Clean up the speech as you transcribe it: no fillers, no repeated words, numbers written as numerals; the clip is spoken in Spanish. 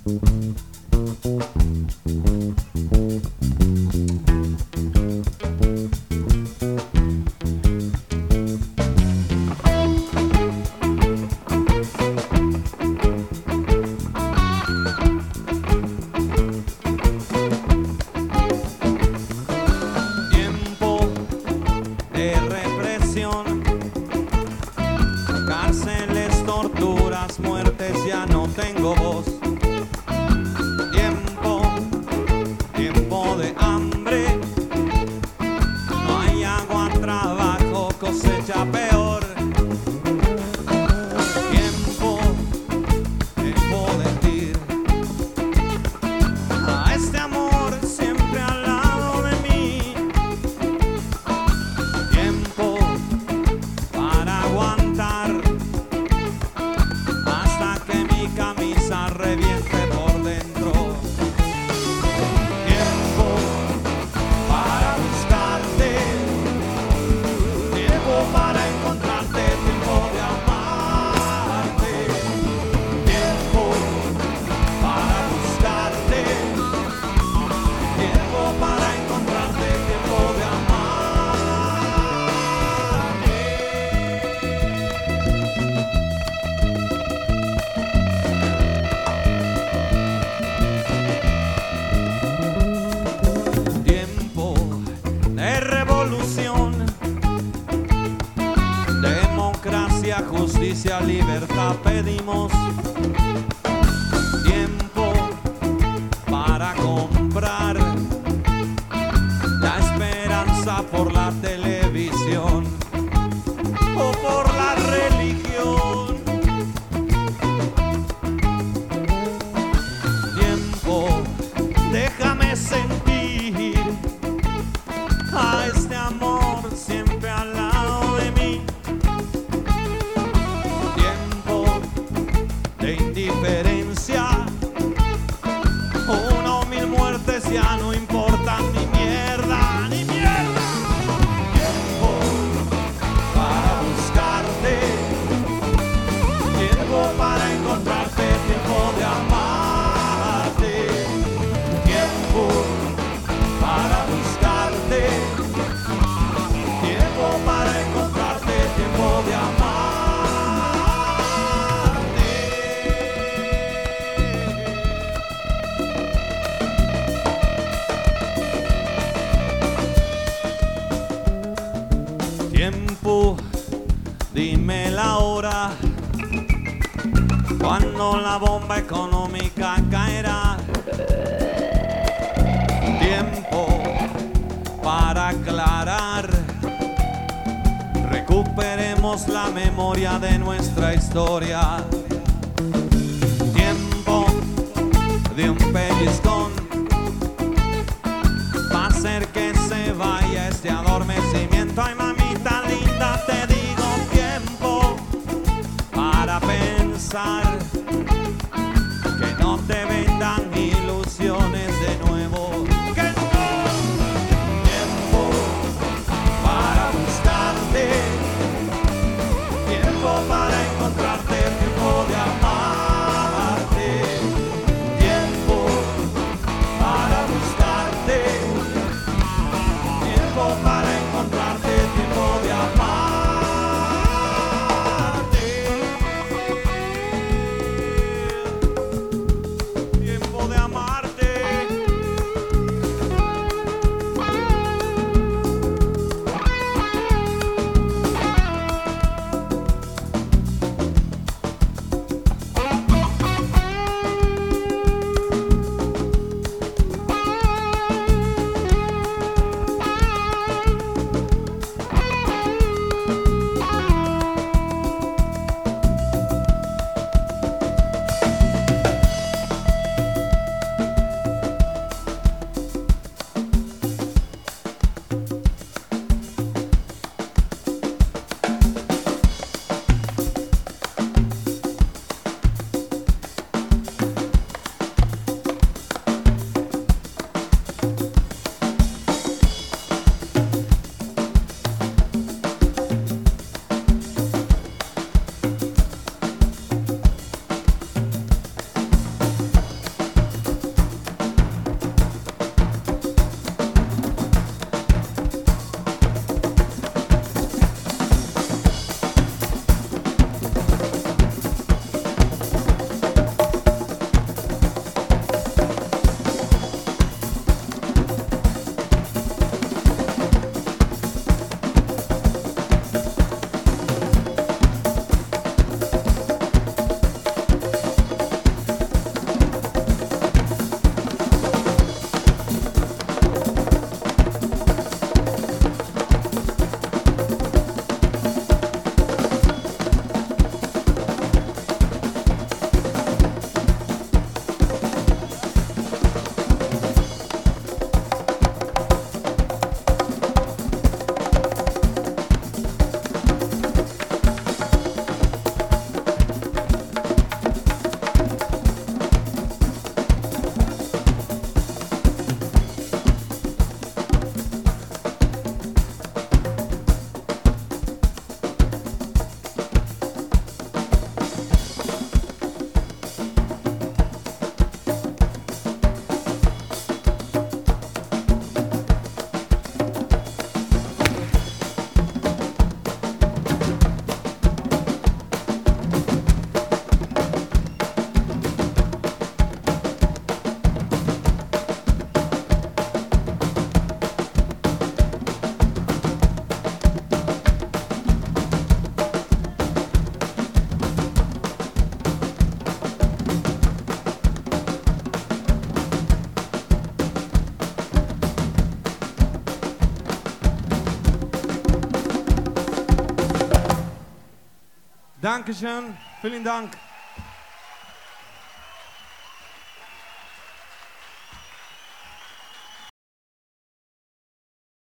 Cárceles, torturas, muertes, ya no tengo voz. Tiempo de hambre. No hay agua, trabajo, cosecha peor. Tiempo de ir a este amor siempre al lado de mí. Tiempo para aguantar hasta que mi camisa reviente por dentro. Tiempo para buscarte, tiempo para encontrarte, tiempo de amarte. Tiempo para buscarte, tiempo para encontrarte, tiempo de amarte. Tiempo de revolución, democracia, justicia, libertad pedimos. Tiempo para comprar la esperanza por la televisión o por la religión. Tiempo, déjame sentir a este amor siempre al lado de mí. Tiempo de indiferencia, 1 o 1000 muertes ya no importan, ni mierda, ni mierda. Tiempo para buscarte, tiempo para encontrarte, tiempo de amarte. Tiempo para buscarte, tiempo para encontrarte, tiempo de amarte. Tiempo, dime la hora, cuando la bomba económica caerá. Tiempo para aclarar, recuperemos la memoria de nuestra historia. Tiempo de un pellizcón, va a hacer que se vaya este adormecimiento. Ay, mamita linda, te digo tiempo para pensar, que no te vendan ilusiones de nuevo. Que no. Tiempo para buscarte, tiempo para encontrarte, tiempo de amarte. Tiempo para buscarte, tiempo para encontrarte, tiempo de amarte. Dankeschön, vielen Dank.